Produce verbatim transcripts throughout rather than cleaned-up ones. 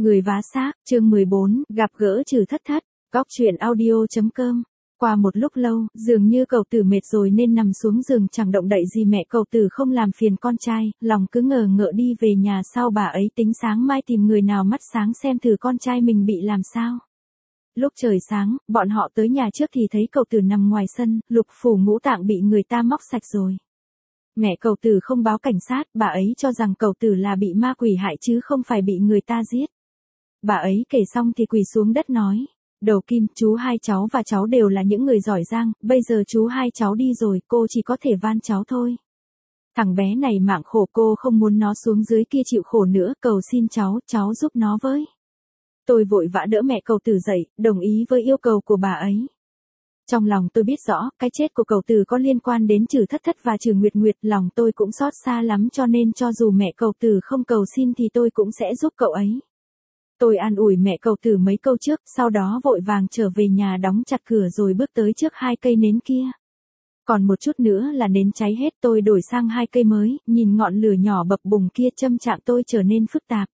Người vá xác, chương mười bốn, gặp gỡ Trừ Thất Thất, góc truyện audio.com. Qua một lúc lâu, dường như cậu tử mệt rồi nên nằm xuống giường chẳng động đậy gì. Mẹ cậu tử không làm phiền con trai, lòng cứ ngờ ngợ đi về nhà sau. Bà ấy tính sáng mai tìm người nào mắt sáng xem thử con trai mình bị làm sao. Lúc trời sáng, bọn họ tới nhà trước thì thấy cậu tử nằm ngoài sân, lục phủ ngũ tạng bị người ta móc sạch rồi. Mẹ cậu tử không báo cảnh sát, bà ấy cho rằng cậu tử là bị ma quỷ hại chứ không phải bị người ta giết. Bà ấy kể xong thì quỳ xuống đất nói, Đầu Kim, chú hai cháu và cháu đều là những người giỏi giang, bây giờ chú hai cháu đi rồi, cô chỉ có thể van cháu thôi. Thằng bé này mạng khổ, cô không muốn nó xuống dưới kia chịu khổ nữa, cầu xin cháu, cháu giúp nó với. Tôi vội vã đỡ mẹ cậu tử dậy, đồng ý với yêu cầu của bà ấy. Trong lòng tôi biết rõ, cái chết của cậu tử có liên quan đến Trừ Thất Thất và Trừ Nguyệt Nguyệt, lòng tôi cũng xót xa lắm cho nên cho dù mẹ cậu tử không cầu xin thì tôi cũng sẽ giúp cậu ấy. Tôi an ủi mẹ cậu tử mấy câu trước, sau đó vội vàng trở về nhà đóng chặt cửa rồi bước tới trước hai cây nến kia. Còn một chút nữa là nến cháy hết, tôi đổi sang hai cây mới, nhìn ngọn lửa nhỏ bập bùng kia tâm trạng tôi trở nên phức tạp.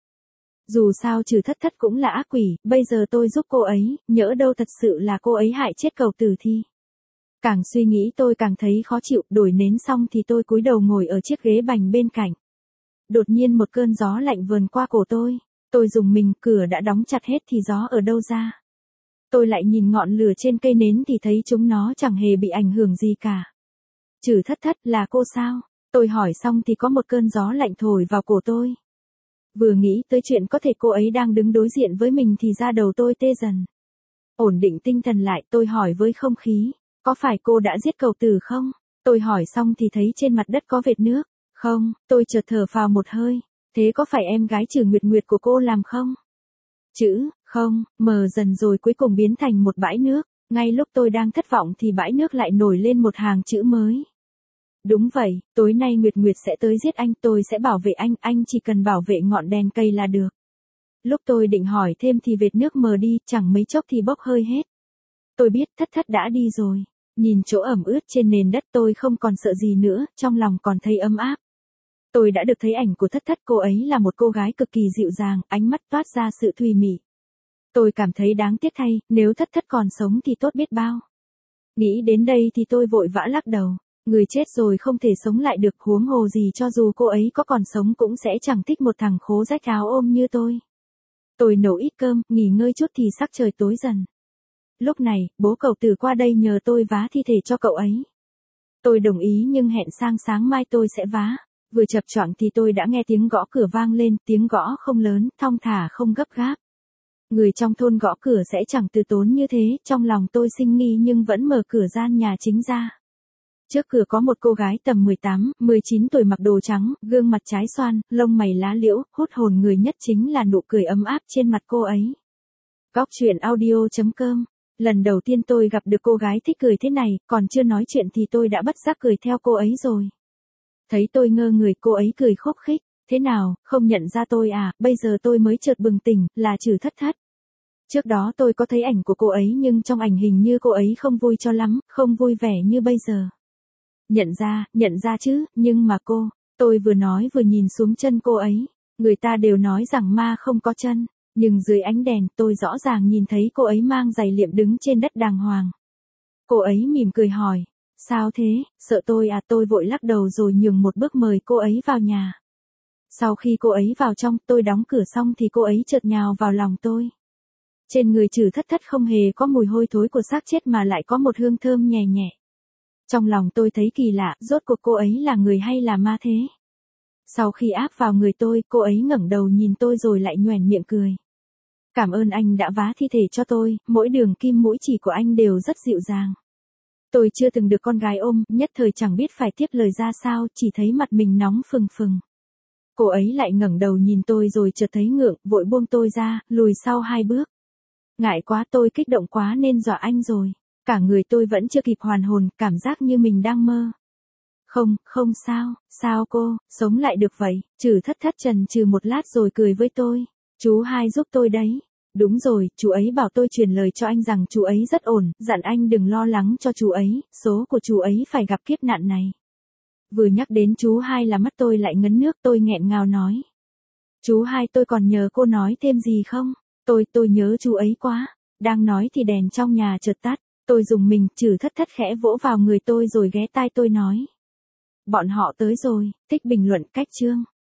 Dù sao Trừ Thất Thất cũng là ác quỷ, bây giờ tôi giúp cô ấy, nhỡ đâu thật sự là cô ấy hại chết cậu tử thì. Càng suy nghĩ tôi càng thấy khó chịu, đổi nến xong thì tôi cúi đầu ngồi ở chiếc ghế bành bên cạnh. Đột nhiên một cơn gió lạnh vườn qua cổ tôi. Tôi dùng mình, cửa đã đóng chặt hết thì gió ở đâu ra. Tôi lại nhìn ngọn lửa trên cây nến thì thấy chúng nó chẳng hề bị ảnh hưởng gì cả. Trừ Thất Thất, là cô sao? Tôi hỏi xong thì có một cơn gió lạnh thổi vào cổ tôi. Vừa nghĩ tới chuyện có thể cô ấy đang đứng đối diện với mình thì da đầu tôi tê dần. Ổn định tinh thần lại, tôi hỏi với không khí, có phải cô đã giết cậu tử không? Tôi hỏi xong thì thấy trên mặt đất có vệt nước. Không, tôi chợt thở phào một hơi. Thế có phải em gái Trừ Nguyệt Nguyệt của cô làm không? Chữ, không, mờ dần rồi cuối cùng biến thành một bãi nước. Ngay lúc tôi đang thất vọng thì bãi nước lại nổi lên một hàng chữ mới. Đúng vậy, tối nay Nguyệt Nguyệt sẽ tới giết anh, tôi sẽ bảo vệ anh, anh chỉ cần bảo vệ ngọn đèn cây là được. Lúc tôi định hỏi thêm thì vệt nước mờ đi, chẳng mấy chốc thì bốc hơi hết. Tôi biết Thất Thất đã đi rồi. Nhìn chỗ ẩm ướt trên nền đất tôi không còn sợ gì nữa, trong lòng còn thấy ấm áp. Tôi đã được thấy ảnh của Thất Thất, cô ấy là một cô gái cực kỳ dịu dàng, ánh mắt toát ra sự thùy mị. Tôi cảm thấy đáng tiếc thay, nếu Thất Thất còn sống thì tốt biết bao. Nghĩ đến đây thì tôi vội vã lắc đầu, người chết rồi không thể sống lại được, huống hồ gì cho dù cô ấy có còn sống cũng sẽ chẳng thích một thằng khố rách áo ôm như tôi. Tôi nấu ít cơm, nghỉ ngơi chút thì sắc trời tối dần. Lúc này, bố cậu tử qua đây nhờ tôi vá thi thể cho cậu ấy. Tôi đồng ý nhưng hẹn sang sáng mai tôi sẽ vá. Vừa chập choạng thì tôi đã nghe tiếng gõ cửa vang lên, tiếng gõ không lớn, thong thả không gấp gáp. Người trong thôn gõ cửa sẽ chẳng từ tốn như thế, trong lòng tôi sinh nghi nhưng vẫn mở cửa gian nhà chính ra. Trước cửa có một cô gái tầm mười tám, mười chín tuổi mặc đồ trắng, gương mặt trái xoan, lông mày lá liễu, hút hồn người nhất chính là nụ cười ấm áp trên mặt cô ấy. Góc truyện audio.com. Lần đầu tiên tôi gặp được cô gái thích cười thế này, còn chưa nói chuyện thì tôi đã bất giác cười theo cô ấy rồi. Thấy tôi ngơ người, cô ấy cười khúc khích, thế nào, không nhận ra tôi à, bây giờ tôi mới chợt bừng tỉnh, là Trừ Thất Thất. Trước đó tôi có thấy ảnh của cô ấy nhưng trong ảnh hình như cô ấy không vui cho lắm, không vui vẻ như bây giờ. Nhận ra, nhận ra chứ, nhưng mà cô, tôi vừa nói vừa nhìn xuống chân cô ấy, người ta đều nói rằng ma không có chân, nhưng dưới ánh đèn tôi rõ ràng nhìn thấy cô ấy mang giày liệm đứng trên đất đàng hoàng. Cô ấy mỉm cười hỏi. Sao thế, sợ tôi à? Tôi vội lắc đầu rồi nhường một bước mời cô ấy vào nhà. Sau khi cô ấy vào trong, tôi đóng cửa xong thì cô ấy chợt nhào vào lòng tôi. Trên người Trừ Thất Thất không hề có mùi hôi thối của xác chết mà lại có một hương thơm nhẹ nhẹ. Trong lòng tôi thấy kỳ lạ, rốt cuộc cô ấy là người hay là ma thế? Sau khi áp vào người tôi, cô ấy ngẩng đầu nhìn tôi rồi lại nhoẻn miệng cười. Cảm ơn anh đã vá thi thể cho tôi, mỗi đường kim mũi chỉ của anh đều rất dịu dàng. Tôi chưa từng được con gái ôm, nhất thời chẳng biết phải tiếp lời ra sao, chỉ thấy mặt mình nóng phừng phừng. Cô ấy lại ngẩng đầu nhìn tôi rồi chợt thấy ngượng, vội buông tôi ra, lùi sau hai bước. Ngại quá, tôi kích động quá nên dọa anh rồi. Cả người tôi vẫn chưa kịp hoàn hồn, cảm giác như mình đang mơ. Không, không sao, sao cô, sống lại được vậy? Trừ Thất Thất chần chừ một lát rồi cười với tôi. Chú hai giúp tôi đấy. Đúng rồi, chú ấy bảo tôi truyền lời cho anh rằng chú ấy rất ổn, dặn anh đừng lo lắng cho chú ấy, số của chú ấy phải gặp kiếp nạn này. Vừa nhắc đến chú hai là mắt tôi lại ngấn nước, tôi nghẹn ngào nói. Chú hai tôi còn nhờ cô nói thêm gì không? Tôi, tôi nhớ chú ấy quá. Đang nói thì đèn trong nhà chợt tắt. Tôi dùng mình, Trừ Thất Thất khẽ vỗ vào người tôi rồi ghé tai tôi nói. Bọn họ tới rồi, thích bình luận cách chương.